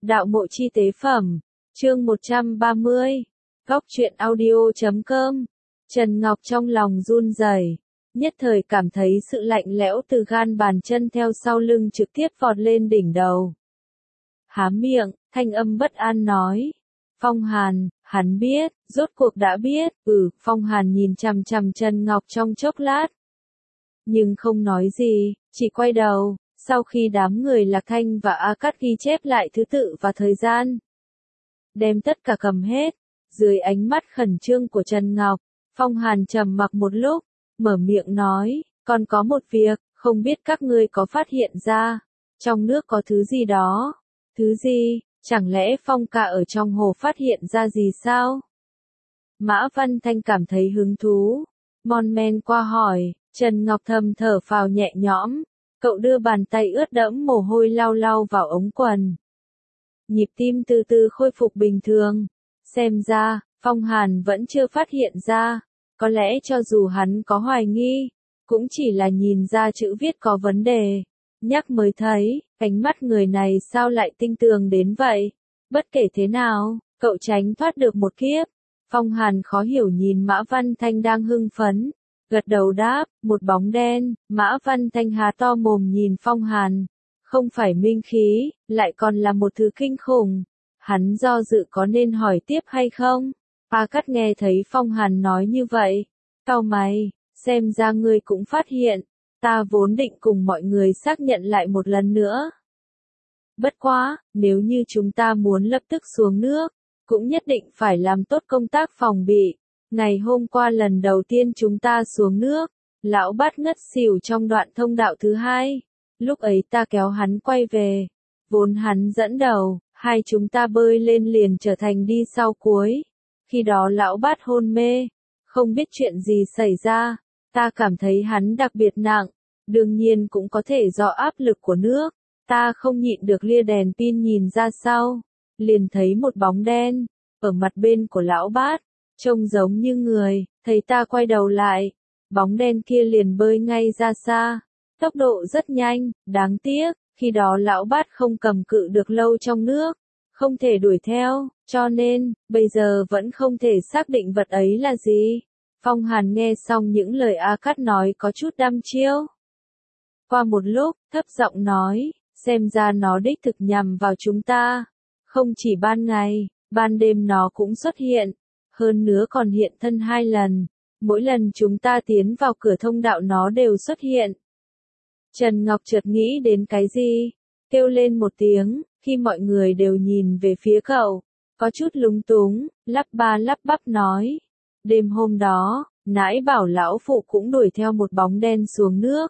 Đạo mộ chi tế phẩm, chương 130, góc truyện audio.com. Trần Ngọc trong lòng run rẩy, nhất thời cảm thấy sự lạnh lẽo từ gan bàn chân theo sau lưng trực tiếp vọt lên đỉnh đầu. Há miệng, thanh âm bất an nói. Phong Hàn, hắn biết, rốt cuộc đã biết, Phong Hàn nhìn chằm chằm Trần Ngọc trong chốc lát. Nhưng không nói gì, chỉ quay đầu, sau khi đám người Lạc Thanh và A Cát ghi chép lại thứ tự và thời gian. Đem tất cả cầm hết, dưới ánh mắt khẩn trương của Trần Ngọc, Phong Hàn trầm mặc một lúc, mở miệng nói, còn có một việc, không biết các ngươi có phát hiện ra, trong nước có thứ gì đó. Thứ gì, chẳng lẽ Phong ca ở trong hồ phát hiện ra gì sao? Mã Văn Thanh cảm thấy hứng thú, mon men qua hỏi, Trần Ngọc thầm thở phào nhẹ nhõm, cậu đưa bàn tay ướt đẫm mồ hôi lau lau vào ống quần. Nhịp tim từ từ khôi phục bình thường, xem ra, Phong Hàn vẫn chưa phát hiện ra, có lẽ cho dù hắn có hoài nghi, cũng chỉ là nhìn ra chữ viết có vấn đề. Nhắc mới thấy, ánh mắt người này sao lại tinh tường đến vậy? Bất kể thế nào, cậu tránh thoát được một kiếp. Phong Hàn khó hiểu nhìn Mã Văn Thanh đang hưng phấn, gật đầu đáp, một bóng đen. Mã Văn Thanh há to mồm nhìn Phong Hàn, không phải minh khí, lại còn là một thứ kinh khủng. Hắn do dự có nên hỏi tiếp hay không? A Cát nghe thấy Phong Hàn nói như vậy, cau mày, xem ra ngươi cũng phát hiện. Ta vốn định cùng mọi người xác nhận lại một lần nữa. Bất quá, nếu như chúng ta muốn lập tức xuống nước, cũng nhất định phải làm tốt công tác phòng bị. Ngày hôm qua lần đầu tiên chúng ta xuống nước, lão Bát ngất xỉu trong đoạn thông đạo thứ hai. Lúc ấy ta kéo hắn quay về. Vốn hắn dẫn đầu, hai chúng ta bơi lên liền trở thành đi sau cuối. Khi đó lão Bát hôn mê, không biết chuyện gì xảy ra. Ta cảm thấy hắn đặc biệt nặng, đương nhiên cũng có thể do áp lực của nước. Ta không nhịn được lia đèn pin nhìn ra sau, liền thấy một bóng đen, ở mặt bên của lão Bát, trông giống như người, thấy ta quay đầu lại, bóng đen kia liền bơi ngay ra xa, tốc độ rất nhanh, đáng tiếc, khi đó lão Bát không cầm cự được lâu trong nước, không thể đuổi theo, cho nên, bây giờ vẫn không thể xác định vật ấy là gì. Phong Hàn nghe xong những lời A Cát nói có chút đăm chiêu. Qua một lúc, thấp giọng nói, xem ra nó đích thực nhằm vào chúng ta. Không chỉ ban ngày, ban đêm nó cũng xuất hiện. Hơn nữa còn hiện thân 2 lần. Mỗi lần chúng ta tiến vào cửa thông đạo nó đều xuất hiện. Trần Ngọc chợt nghĩ đến cái gì? Kêu lên một tiếng, khi mọi người đều nhìn về phía cậu. Có chút lúng túng, lắp ba lắp bắp nói. Đêm hôm đó, nãi bảo lão phụ cũng đuổi theo một bóng đen xuống nước.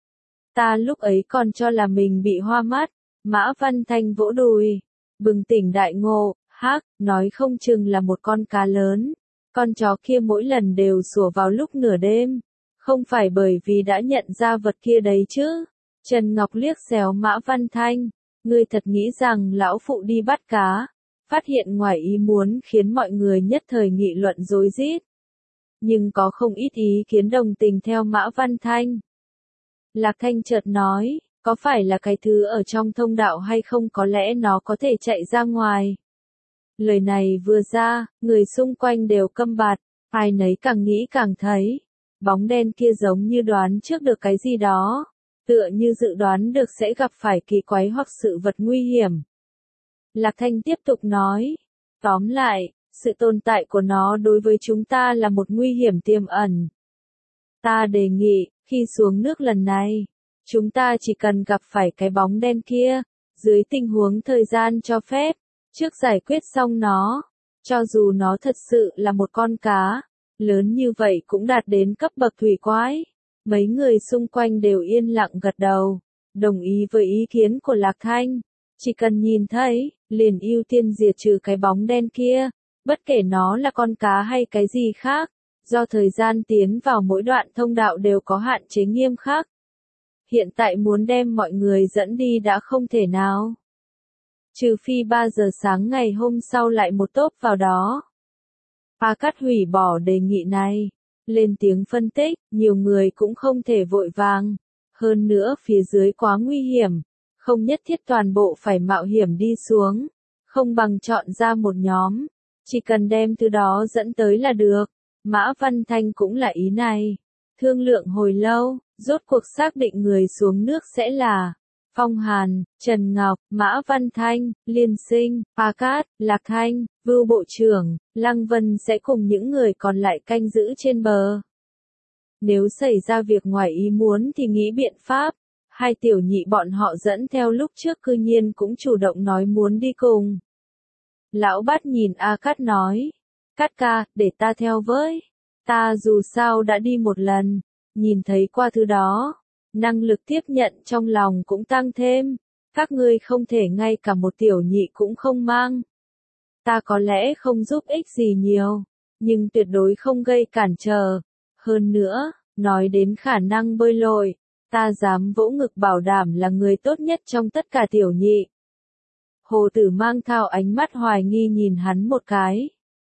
Ta lúc ấy còn cho là mình bị hoa mắt. Mã Văn Thanh vỗ đùi, bừng tỉnh đại ngộ, nói không chừng là một con cá lớn. Con chó kia mỗi lần đều sủa vào lúc nửa đêm. Không phải bởi vì đã nhận ra vật kia đấy chứ. Trần Ngọc liếc xéo Mã Văn Thanh, ngươi thật nghĩ rằng lão phụ đi bắt cá, phát hiện ngoài ý muốn khiến mọi người nhất thời nghị luận rối rít. Nhưng có không ít ý kiến đồng tình theo Mã Văn Thanh. Lạc Thanh chợt nói, có phải là cái thứ ở trong thông đạo hay không, có lẽ nó có thể chạy ra ngoài. Lời này vừa ra, người xung quanh đều câm bặt, ai nấy càng nghĩ càng thấy. Bóng đen kia giống như đoán trước được cái gì đó, tựa như dự đoán được sẽ gặp phải kỳ quái hoặc sự vật nguy hiểm. Lạc Thanh tiếp tục nói, tóm lại, sự tồn tại của nó đối với chúng ta là một nguy hiểm tiềm ẩn. Ta đề nghị, khi xuống nước lần này, chúng ta chỉ cần gặp phải cái bóng đen kia, dưới tình huống thời gian cho phép, trước giải quyết xong nó, cho dù nó thật sự là một con cá, lớn như vậy cũng đạt đến cấp bậc thủy quái. Mấy người xung quanh đều yên lặng gật đầu, đồng ý với ý kiến của Lạc Thanh. Chỉ cần nhìn thấy, liền ưu tiên diệt trừ cái bóng đen kia, bất kể nó là con cá hay cái gì khác. Do thời gian tiến vào mỗi đoạn thông đạo đều có hạn chế nghiêm khắc. Hiện tại muốn đem mọi người dẫn đi đã không thể nào. Trừ phi 3 giờ sáng ngày hôm sau lại một tốp vào đó. A Cát hủy bỏ đề nghị này. Lên tiếng phân tích, nhiều người cũng không thể vội vàng. Hơn nữa phía dưới quá nguy hiểm. Không nhất thiết toàn bộ phải mạo hiểm đi xuống. không bằng chọn ra một nhóm, chỉ cần đem thứ đó dẫn tới là được. Mã Văn Thanh cũng là ý này. Thương lượng hồi lâu, rốt cuộc xác định người xuống nước sẽ là Phong Hàn, Trần Ngọc, Mã Văn Thanh, Liên Sinh, A Cát, Lạc Thanh, Vưu Bộ trưởng, Lăng Vân sẽ cùng những người còn lại canh giữ trên bờ. Nếu xảy ra việc ngoài ý muốn thì nghĩ biện pháp. Hai tiểu nhị bọn họ dẫn theo lúc trước cư nhiên cũng chủ động nói muốn đi cùng. Lão Bát nhìn A Cát nói, Cát ca, để ta theo với. Ta dù sao đã đi một lần, nhìn thấy qua thứ đó, năng lực tiếp nhận trong lòng cũng tăng thêm. Các ngươi không thể ngay cả một tiểu nhị cũng không mang. Ta có lẽ không giúp ích gì nhiều, nhưng tuyệt đối không gây cản trở. Hơn nữa, nói đến khả năng bơi lội, ta dám vỗ ngực bảo đảm là người tốt nhất trong tất cả tiểu nhị. Hồ Tử Mang thao ánh mắt hoài nghi nhìn hắn một cái.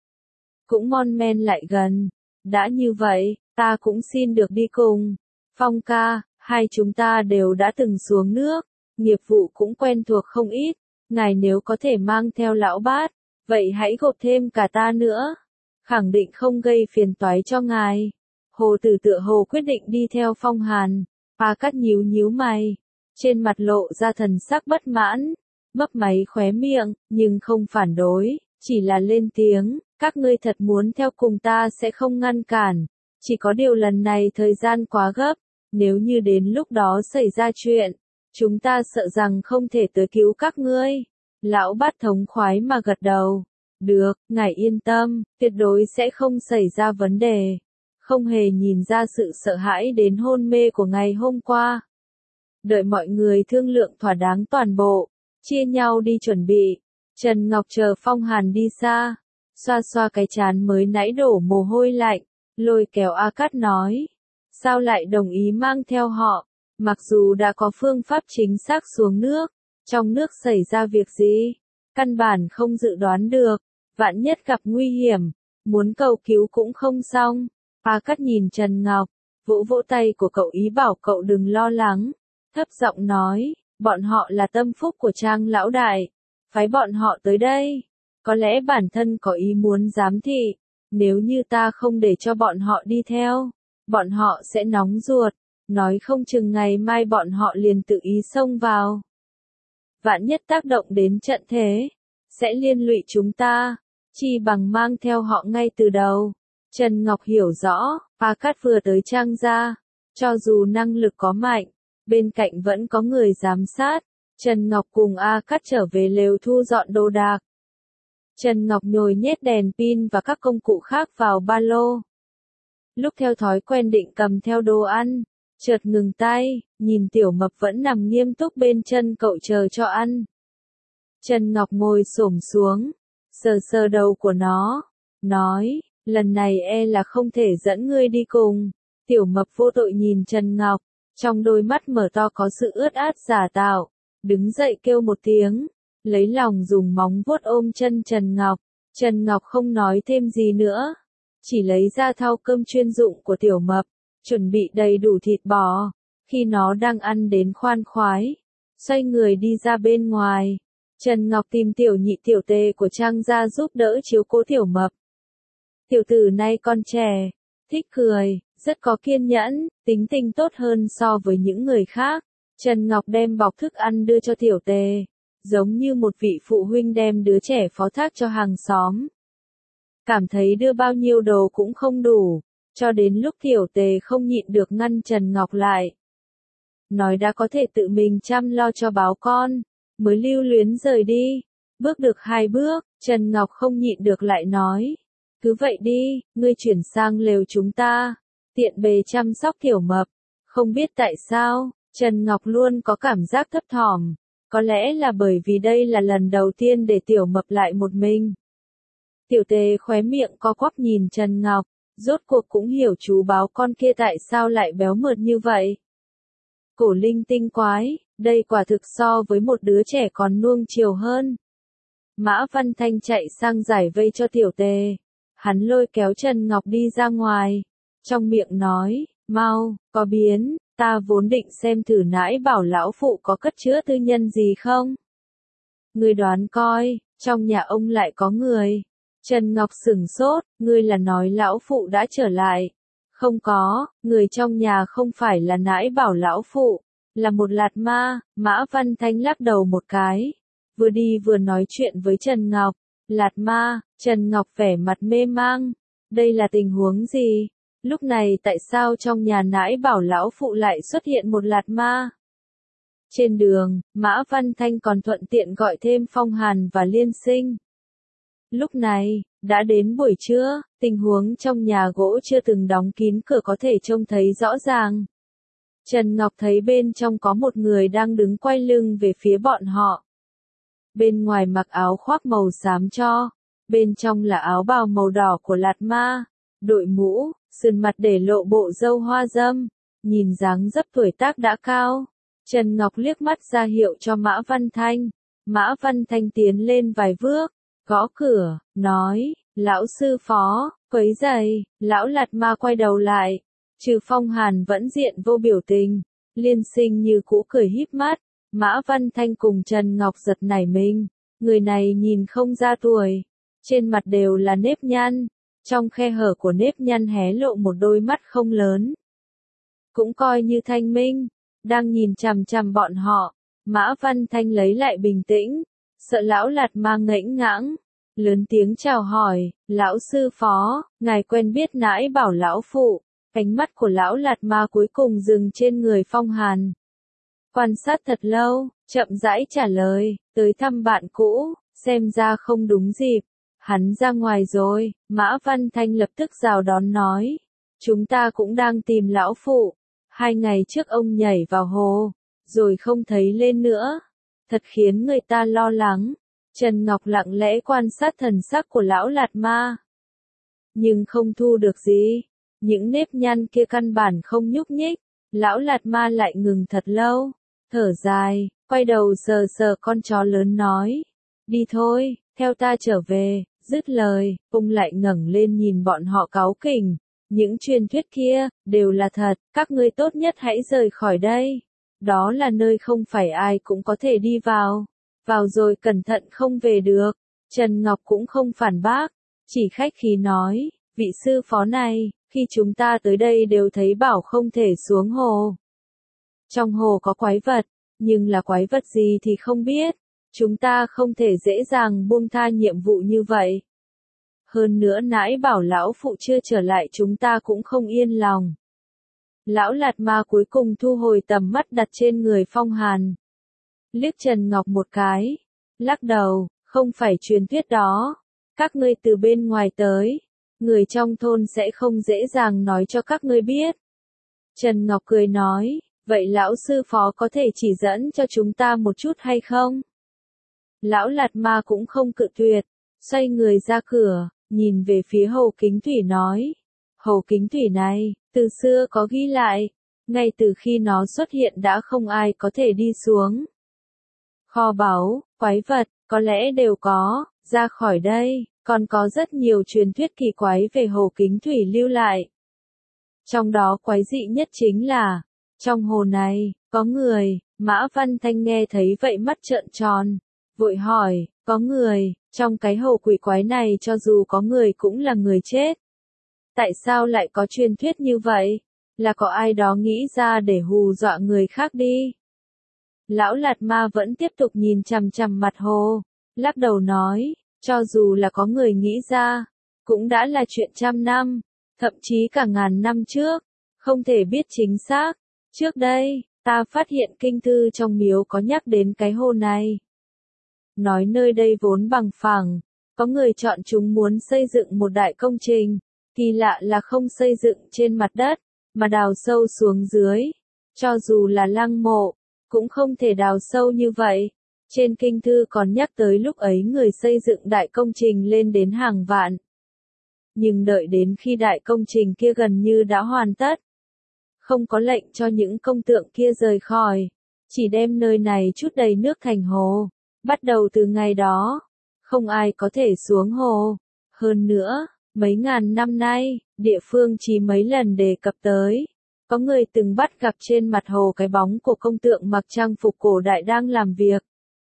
Cũng mon men lại gần. Đã như vậy, ta cũng xin được đi cùng. Phong ca, hai chúng ta đều đã từng xuống nước, nghiệp vụ cũng quen thuộc không ít. Ngài nếu có thể mang theo lão Bát, vậy hãy gộp thêm cả ta nữa. Khẳng định không gây phiền toái cho ngài. Hồ Tử tựa hồ quyết định đi theo Phong Hàn. A Cát nhíu nhíu mày, trên mặt lộ ra thần sắc bất mãn, mấp máy khóe miệng, nhưng không phản đối, chỉ là lên tiếng, các ngươi thật muốn theo cùng ta sẽ không ngăn cản, chỉ có điều lần này thời gian quá gấp, nếu như đến lúc đó xảy ra chuyện, chúng ta sợ rằng không thể tới cứu các ngươi. Lão Bát thống khoái mà gật đầu, được, ngài yên tâm, tuyệt đối sẽ không xảy ra vấn đề. Không hề nhìn ra sự sợ hãi đến hôn mê của ngày hôm qua. Đợi mọi người thương lượng thỏa đáng toàn bộ, chia nhau đi chuẩn bị. Trần Ngọc chờ Phong Hàn đi xa, xoa xoa cái trán mới nãy đổ mồ hôi lạnh, lôi kéo A Cát nói, sao lại đồng ý mang theo họ, mặc dù đã có phương pháp chính xác xuống nước, trong nước xảy ra việc gì, căn bản không dự đoán được, vạn nhất gặp nguy hiểm, muốn cầu cứu cũng không xong. A Cát nhìn Trần Ngọc, vỗ vỗ tay của cậu ý bảo cậu đừng lo lắng, thấp giọng nói, bọn họ là tâm phúc của Trang lão đại, phái bọn họ tới đây, có lẽ bản thân có ý muốn giám thị, nếu như ta không để cho bọn họ đi theo, bọn họ sẽ nóng ruột, nói không chừng ngày mai bọn họ liền tự ý xông vào. Vạn nhất tác động đến trận thế, sẽ liên lụy chúng ta, chi bằng mang theo họ ngay từ đầu. Trần Ngọc hiểu rõ, A Cát vừa tới Trang gia, cho dù năng lực có mạnh, bên cạnh vẫn có người giám sát. Trần Ngọc cùng A Cát trở về lều thu dọn đồ đạc. Trần Ngọc nhồi nhét đèn pin và các công cụ khác vào ba lô. Lúc theo thói quen định cầm theo đồ ăn, chợt ngừng tay, nhìn Tiểu Mập vẫn nằm nghiêm túc bên chân cậu chờ cho ăn. Trần Ngọc ngồi xổm xuống, sờ sờ đầu của nó, nói, lần này e là không thể dẫn ngươi đi cùng. Tiểu Mập vô tội nhìn Trần Ngọc, trong đôi mắt mở to có sự ướt át giả tạo, đứng dậy kêu một tiếng, lấy lòng dùng móng vuốt ôm chân Trần Ngọc. Trần Ngọc không nói thêm gì nữa, chỉ lấy ra thau cơm chuyên dụng của Tiểu Mập, chuẩn bị đầy đủ thịt bò. Khi nó đang ăn đến khoan khoái, xoay người đi ra bên ngoài, Trần Ngọc tìm tiểu nhị tiểu tề của Trang gia giúp đỡ chiếu cố Tiểu Mập. Tiểu tử này con trẻ, thích cười, rất có kiên nhẫn, tính tình tốt hơn so với những người khác. Trần Ngọc đem bọc thức ăn đưa cho tiểu tề, giống như một vị phụ huynh đem đứa trẻ phó thác cho hàng xóm. Cảm thấy đưa bao nhiêu đồ cũng không đủ, cho đến lúc tiểu tề không nhịn được ngăn Trần Ngọc lại. Nói đã có thể tự mình chăm lo cho báo con, mới lưu luyến rời đi. Bước được 2 bước, Trần Ngọc không nhịn được lại nói. Cứ vậy đi, ngươi chuyển sang lều chúng ta, tiện bề chăm sóc Tiểu Mập. Không biết tại sao, Trần Ngọc luôn có cảm giác thấp thỏm, có lẽ là bởi vì đây là lần đầu tiên để Tiểu Mập lại một mình. Tiểu tề khóe miệng co quắp nhìn Trần Ngọc, rốt cuộc cũng hiểu chú báo con kia tại sao lại béo mượt như vậy. Cổ linh tinh quái, đây quả thực so với một đứa trẻ còn nuông chiều hơn. Mã Văn Thanh chạy sang giải vây cho tiểu tề. Hắn lôi kéo Trần Ngọc đi ra ngoài. Trong miệng nói, mau, có biến, ta vốn định xem thử nãi bảo lão phụ có cất chứa tư nhân gì không. Người đoán coi, trong nhà ông lại có người. Trần Ngọc sửng sốt, ngươi là nói lão phụ đã trở lại. Không có, người trong nhà không phải là nãi bảo lão phụ, là một lạt ma. Mã Văn Thanh lắc đầu một cái, vừa đi vừa nói chuyện với Trần Ngọc. Lạt ma? Trần Ngọc vẻ mặt mê mang. Đây là tình huống gì? Lúc này tại sao trong nhà nãi bảo lão phụ lại xuất hiện một lạt ma? Trên đường, Mã Văn Thanh còn thuận tiện gọi thêm Phong Hàn và Liên Sinh. Lúc này, đã đến buổi trưa, tình huống trong nhà gỗ chưa từng đóng kín cửa có thể trông thấy rõ ràng. Trần Ngọc thấy bên trong có một người đang đứng quay lưng về phía bọn họ. Bên ngoài mặc áo khoác màu xám cho, bên trong là áo bào màu đỏ của lạt ma, đội mũ, sườn mặt để lộ bộ râu hoa râm, nhìn dáng dấp tuổi tác đã cao. Trần Ngọc liếc mắt ra hiệu cho Mã Văn Thanh. Mã Văn Thanh tiến lên vài bước, gõ cửa, nói, lão sư phó, quấy giày. Lão lạt ma quay đầu lại, trừ Phong Hàn vẫn diện vô biểu tình, Liên Sinh như cũ cười híp mắt. Mã Văn Thanh cùng Trần Ngọc giật nảy mình, người này nhìn không ra tuổi, trên mặt đều là nếp nhăn, trong khe hở của nếp nhăn hé lộ một đôi mắt không lớn, cũng coi như thanh minh, đang nhìn chằm chằm bọn họ. Mã Văn Thanh lấy lại bình tĩnh, sợ lão lạt ma ngẫnh ngãng, lớn tiếng chào hỏi, lão sư phó, ngài quen biết nãi bảo lão phụ. Ánh mắt của lão lạt ma cuối cùng dừng trên người Phong Hàn. Quan sát thật lâu, chậm rãi trả lời, tới thăm bạn cũ, xem ra không đúng dịp. Hắn ra ngoài rồi. Mã Văn Thanh lập tức rào đón nói, chúng ta cũng đang tìm lão phụ. 2 ngày trước ông nhảy vào hồ, rồi không thấy lên nữa. Thật khiến người ta lo lắng. Trần Ngọc lặng lẽ quan sát thần sắc của lão lạt ma, nhưng không thu được gì. Những nếp nhăn kia căn bản không nhúc nhích. Lão lạt ma lại ngừng thật lâu, thở dài, quay đầu sờ sờ con chó lớn nói, đi thôi, theo ta trở về. Dứt lời, ông lại ngẩng lên nhìn bọn họ cáu kỉnh, những truyền thuyết kia, đều là thật, các ngươi tốt nhất hãy rời khỏi đây. Đó là nơi không phải ai cũng có thể đi vào, vào rồi cẩn thận không về được. Trần Ngọc cũng không phản bác, chỉ khách khí nói, vị sư phó này, khi chúng ta tới đây đều thấy bảo không thể xuống hồ. Trong hồ có quái vật, nhưng là quái vật gì thì không biết. Chúng ta không thể dễ dàng buông tha nhiệm vụ như vậy. Hơn nữa nãi bảo lão phụ chưa trở lại chúng ta cũng không yên lòng. Lão lạt ma cuối cùng thu hồi tầm mắt đặt trên người Phong Hàn. Liếc Trần Ngọc một cái, lắc đầu, không phải truyền thuyết đó. Các ngươi từ bên ngoài tới, người trong thôn sẽ không dễ dàng nói cho các ngươi biết. Trần Ngọc cười nói, vậy lão sư phó có thể chỉ dẫn cho chúng ta một chút hay không? Lão lạt ma cũng không cự tuyệt, xoay người ra cửa, nhìn về phía Hồ Kính Thủy nói. Hồ Kính Thủy này, từ xưa có ghi lại, ngay từ khi nó xuất hiện đã không ai có thể đi xuống. Kho báu, quái vật, có lẽ đều có, ra khỏi đây, còn có rất nhiều truyền thuyết kỳ quái về Hồ Kính Thủy lưu lại. Trong đó quái dị nhất chính là, trong hồ này, có người. Mã Văn Thanh nghe thấy vậy mắt trợn tròn, vội hỏi, có người, trong cái hồ quỷ quái này cho dù có người cũng là người chết. Tại sao lại có truyền thuyết như vậy? Là có ai đó nghĩ ra để hù dọa người khác đi? Lão lạt ma vẫn tiếp tục nhìn chằm chằm mặt hồ, lắc đầu nói, cho dù là có người nghĩ ra, cũng đã là chuyện trăm năm, thậm chí cả ngàn năm trước, không thể biết chính xác. Trước đây, ta phát hiện kinh thư trong miếu có nhắc đến cái hồ này. Nói nơi đây vốn bằng phẳng, có người chọn chúng muốn xây dựng một đại công trình, kỳ lạ là không xây dựng trên mặt đất, mà đào sâu xuống dưới. Cho dù là lăng mộ, cũng không thể đào sâu như vậy. Trên kinh thư còn nhắc tới lúc ấy người xây dựng đại công trình lên đến hàng vạn. Nhưng đợi đến khi đại công trình kia gần như đã hoàn tất, không có lệnh cho những công tượng kia rời khỏi, chỉ đem nơi này trút đầy nước thành hồ. Bắt đầu từ ngày đó, không ai có thể xuống hồ. Hơn nữa, mấy ngàn năm nay, địa phương chỉ mấy lần đề cập tới. Có người từng bắt gặp trên mặt hồ cái bóng của công tượng mặc trang phục cổ đại đang làm việc.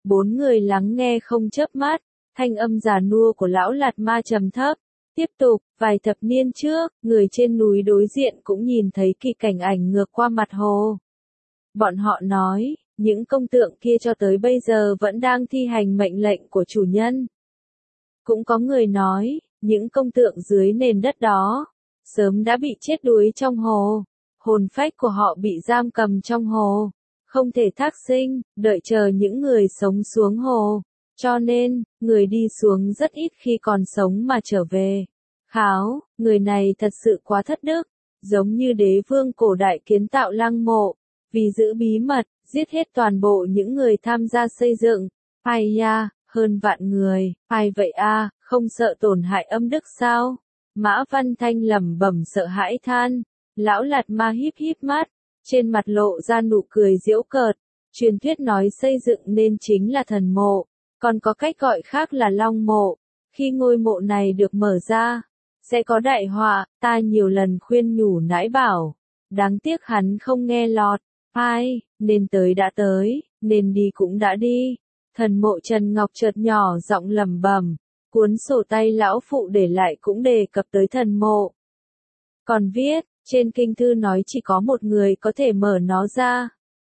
Bốn người lắng nghe không chớp mắt, thanh âm già nua của lão Lạt Ma trầm thấp. Tiếp tục, vài thập niên trước, người trên núi đối diện cũng nhìn thấy kỳ cảnh ảnh ngược qua mặt hồ. Bọn họ nói, những công tượng kia cho tới bây giờ vẫn đang thi hành mệnh lệnh của chủ nhân. Cũng có người nói, những công tượng dưới nền đất đó, sớm đã bị chết đuối trong hồ. Hồn phách của họ bị giam cầm trong hồ, không thể thác sinh, đợi chờ những người sống xuống hồ. Cho nên, người đi xuống rất ít khi còn sống mà trở về. Kháo, người này thật sự quá thất đức, giống như đế vương cổ đại kiến tạo lăng mộ, vì giữ bí mật, giết hết toàn bộ những người tham gia xây dựng. Ai ya, hơn vạn người, ai vậy a, không sợ tổn hại âm đức sao? Mã Văn Thanh lẩm bẩm sợ hãi than. Lão Lạt Ma híp híp mắt, trên mặt lộ ra nụ cười giễu cợt. Truyền thuyết nói xây dựng nên chính là thần mộ, còn có cách gọi khác là long mộ. Khi ngôi mộ này được mở ra, sẽ có đại họa, ta nhiều lần khuyên nhủ nãi bảo. Đáng tiếc hắn không nghe lọt. Ai, nên tới đã tới, nên đi cũng đã đi. Thần mộ Trần Ngọc chợt nhỏ giọng lẩm bẩm, cuốn sổ tay lão phụ để lại cũng đề cập tới thần mộ. Còn viết, trên kinh thư nói chỉ có một người có thể mở nó ra.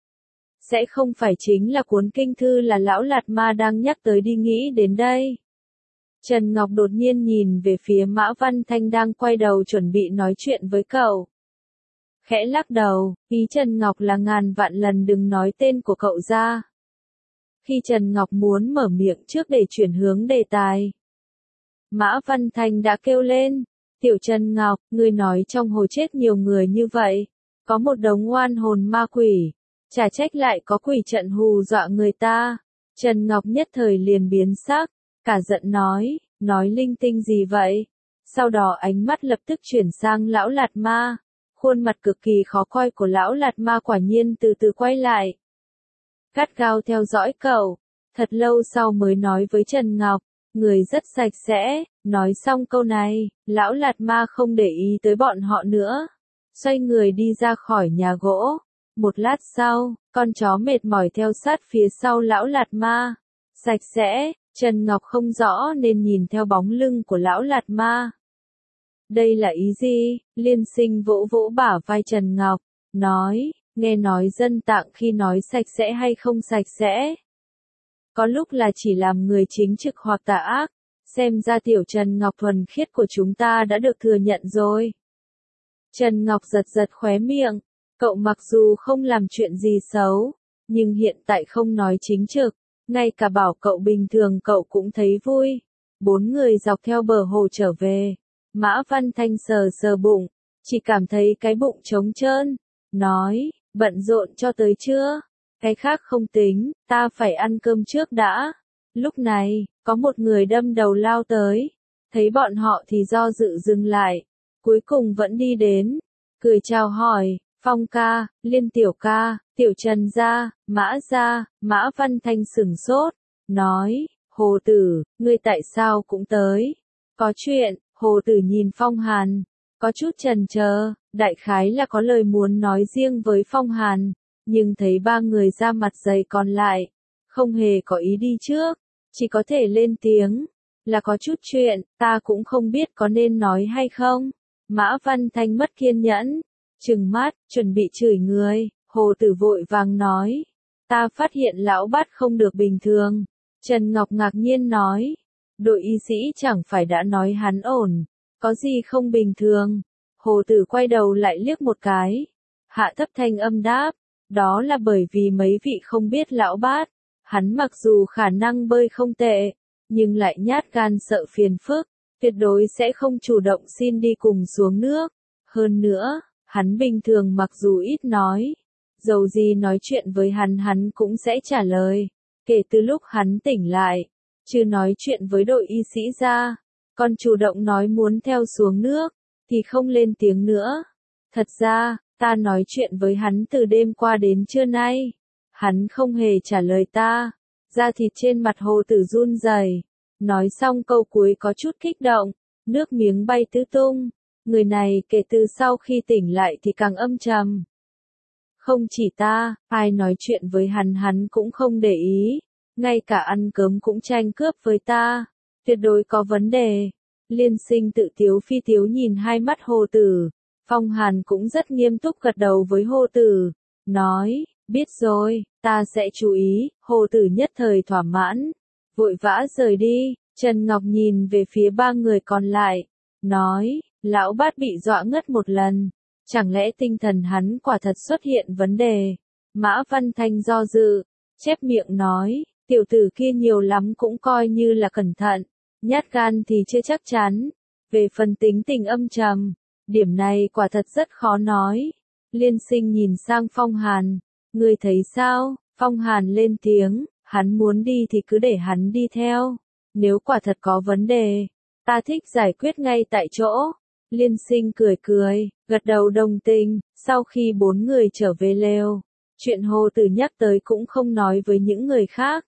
Sẽ không phải chính là cuốn kinh thư là lão Lạt Ma đang nhắc tới đi nghĩ đến đây. Trần Ngọc đột nhiên nhìn về phía Mã Văn Thanh đang quay đầu chuẩn bị nói chuyện với cậu. Khẽ lắc đầu, ý Trần Ngọc là ngàn vạn lần đừng nói tên của cậu ra. Khi Trần Ngọc muốn mở miệng trước để chuyển hướng đề tài, Mã Văn Thanh đã kêu lên, Tiểu Trần Ngọc, ngươi nói trong hồ chết nhiều người như vậy, có một đống oan hồn ma quỷ, chả trách lại có quỷ trận hù dọa người ta. Trần Ngọc nhất thời liền biến sắc, cả giận nói linh tinh gì vậy? Sau đó ánh mắt lập tức chuyển sang lão Lạt Ma, khuôn mặt cực kỳ khó coi của lão Lạt Ma quả nhiên từ từ quay lại. Gắt gao theo dõi cậu, thật lâu sau mới nói với Trần Ngọc, người rất sạch sẽ. Nói xong câu này, lão Lạt Ma không để ý tới bọn họ nữa, xoay người đi ra khỏi nhà gỗ. Một lát sau, con chó mệt mỏi theo sát phía sau lão Lạt Ma. Sạch sẽ, Trần Ngọc không rõ nên nhìn theo bóng lưng của lão Lạt Ma. Đây là ý gì? Liên Sinh vỗ vỗ bả vai Trần Ngọc, nói, nghe nói dân Tạng khi nói sạch sẽ hay không sạch sẽ, có lúc là chỉ làm người chính trực hoặc tà ác. Xem ra tiểu Trần Ngọc thuần khiết của chúng ta đã được thừa nhận rồi. Trần Ngọc giật giật khóe miệng, cậu mặc dù không làm chuyện gì xấu, nhưng hiện tại không nói chính trực, ngay cả bảo cậu bình thường cậu cũng thấy vui. Bốn người dọc theo bờ hồ trở về, Mã Văn Thanh sờ sờ bụng, chỉ cảm thấy cái bụng trống trơn, nói, bận rộn cho tới trưa, cái khác không tính, ta phải ăn cơm trước đã. Lúc này, có một người đâm đầu lao tới, thấy bọn họ thì do dự dừng lại, cuối cùng vẫn đi đến, cười chào hỏi, Phong ca, Liên tiểu ca, Tiểu Trần gia, Mã gia. Mã Văn Thanh sửng sốt, nói, Hồ Tử, ngươi tại sao cũng tới? Có chuyện. Hồ Tử nhìn Phong Hàn, có chút chần chờ, đại khái là có lời muốn nói riêng với Phong Hàn, nhưng thấy ba người ra mặt dày còn lại, không hề có ý đi trước, chỉ có thể lên tiếng, là có chút chuyện, ta cũng không biết có nên nói hay không. Mã Văn Thanh mất kiên nhẫn, trừng mắt, chuẩn bị chửi người. Hồ Tử vội vàng nói, ta phát hiện lão Bát không được bình thường. Trần Ngọc ngạc nhiên nói, đội y sĩ chẳng phải đã nói hắn ổn, có gì không bình thường. Hồ Tử quay đầu lại liếc một cái, hạ thấp thanh âm đáp, đó là bởi vì mấy vị không biết lão Bát, hắn mặc dù khả năng bơi không tệ, nhưng lại nhát gan sợ phiền phức, tuyệt đối sẽ không chủ động xin đi cùng xuống nước. Hơn nữa, hắn bình thường mặc dù ít nói, dầu gì nói chuyện với hắn cũng sẽ trả lời. Kể từ lúc hắn tỉnh lại, chứ nói chuyện với đội y sĩ ra, còn chủ động nói muốn theo xuống nước, thì không lên tiếng nữa. Thật ra, ta nói chuyện với hắn từ đêm qua đến trưa nay, hắn không hề trả lời ta. Da thịt trên mặt Hồ Tử run rẩy, nói xong câu cuối có chút kích động, nước miếng bay tứ tung. Người này kể từ sau khi tỉnh lại thì càng âm trầm. Không chỉ ta, ai nói chuyện với hắn cũng không để ý. ngay cả ăn cơm cũng tranh cướp với ta, tuyệt đối có vấn đề. Liên Sinh tự tiếu phi tiếu nhìn hai mắt Hồ Tử, Phong Hàn cũng rất nghiêm túc gật đầu với Hồ Tử, nói, biết rồi, ta sẽ chú ý. Hồ Tử nhất thời thỏa mãn, vội vã rời đi. Trần Ngọc nhìn về phía ba người còn lại, nói, lão bát bị dọa ngất một lần, chẳng lẽ tinh thần hắn quả thật xuất hiện vấn đề? Mã Văn Thanh do dự, chép miệng nói, tiểu tử kia nhiều lắm cũng coi như là cẩn thận, nhát gan thì chưa chắc chắn, về phần tính tình âm trầm, điểm này quả thật rất khó nói. Liên Sinh nhìn sang Phong Hàn, ngươi thấy sao? Phong Hàn lên tiếng, hắn muốn đi thì cứ để hắn đi theo, nếu quả thật có vấn đề, ta thích giải quyết ngay tại chỗ. Liên Sinh cười cười, gật đầu đồng tình. Sau khi bốn người trở về lều, chuyện Hồ Tử nhắc tới cũng không nói với những người khác.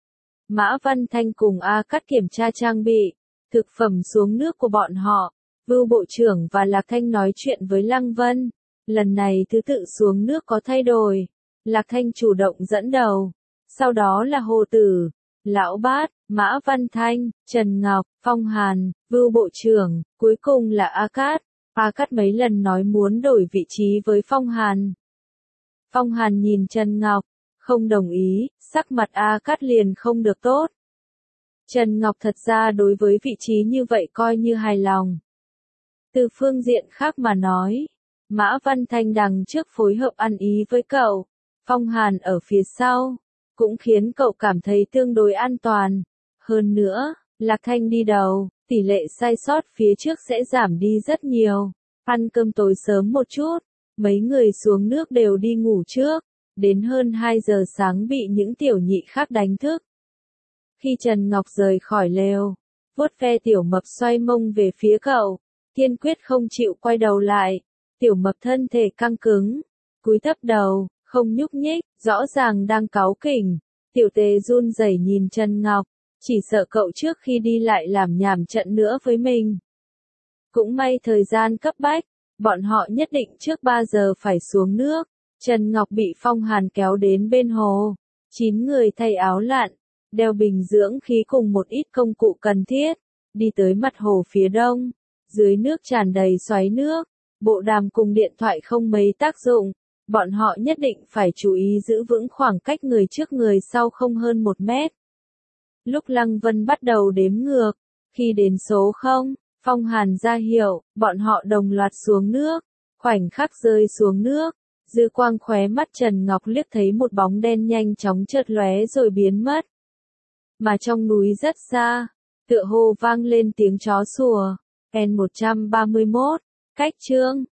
Mã Văn Thanh cùng A Cát kiểm tra trang bị, thực phẩm xuống nước của bọn họ. Vưu Bộ trưởng và Lạc Thanh nói chuyện với Lăng Vân. Lần này thứ tự xuống nước có thay đổi. Lạc Thanh chủ động dẫn đầu. Sau đó là Hồ Tử, Lão Bát, Mã Văn Thanh, Trần Ngọc, Phong Hàn, Vưu Bộ trưởng, cuối cùng là A Cát. A Cát mấy lần nói muốn đổi vị trí với Phong Hàn. Phong Hàn nhìn Trần Ngọc, không đồng ý, sắc mặt A Cát liền không được tốt. Trần Ngọc thật ra đối với vị trí như vậy coi như hài lòng. Từ phương diện khác mà nói, Mã Văn Thanh đằng trước phối hợp ăn ý với cậu, Phong Hàn ở phía sau, cũng khiến cậu cảm thấy tương đối an toàn. Hơn nữa, Lạc Thanh đi đầu, tỷ lệ sai sót phía trước sẽ giảm đi rất nhiều. Ăn cơm tối sớm một chút, mấy người xuống nước đều đi ngủ trước, đến hơn 2 giờ sáng bị những tiểu nhị khác đánh thức. Khi Trần Ngọc rời khỏi lều, vuốt ve tiểu mập xoay mông về phía cậu, kiên quyết không chịu quay đầu lại. Tiểu mập thân thể căng cứng, cúi thấp đầu, không nhúc nhích, rõ ràng đang cáu kỉnh. Tiểu Tề run rẩy nhìn Trần Ngọc, chỉ sợ cậu trước khi đi lại làm nhảm trận nữa với mình. Cũng may thời gian cấp bách, bọn họ nhất định trước 3 giờ phải xuống nước. Trần Ngọc bị Phong Hàn kéo đến bên hồ. 9 người thay áo lặn, đeo bình dưỡng khí cùng một ít công cụ cần thiết, đi tới mặt hồ phía đông. Dưới nước tràn đầy xoáy nước, bộ đàm cùng điện thoại không mấy tác dụng. Bọn họ nhất định phải chú ý giữ vững khoảng cách người trước người sau không hơn 1 mét. Lúc Lăng Vân bắt đầu đếm ngược, khi đến số 0, Phong Hàn ra hiệu, bọn họ đồng loạt xuống nước. Khoảnh khắc rơi xuống nước, dư quang khóe mắt Trần Ngọc liếc thấy một bóng đen nhanh chóng chợt lóe rồi biến mất. Mà trong núi rất xa, tựa hồ vang lên tiếng chó sủa. N131, cách chương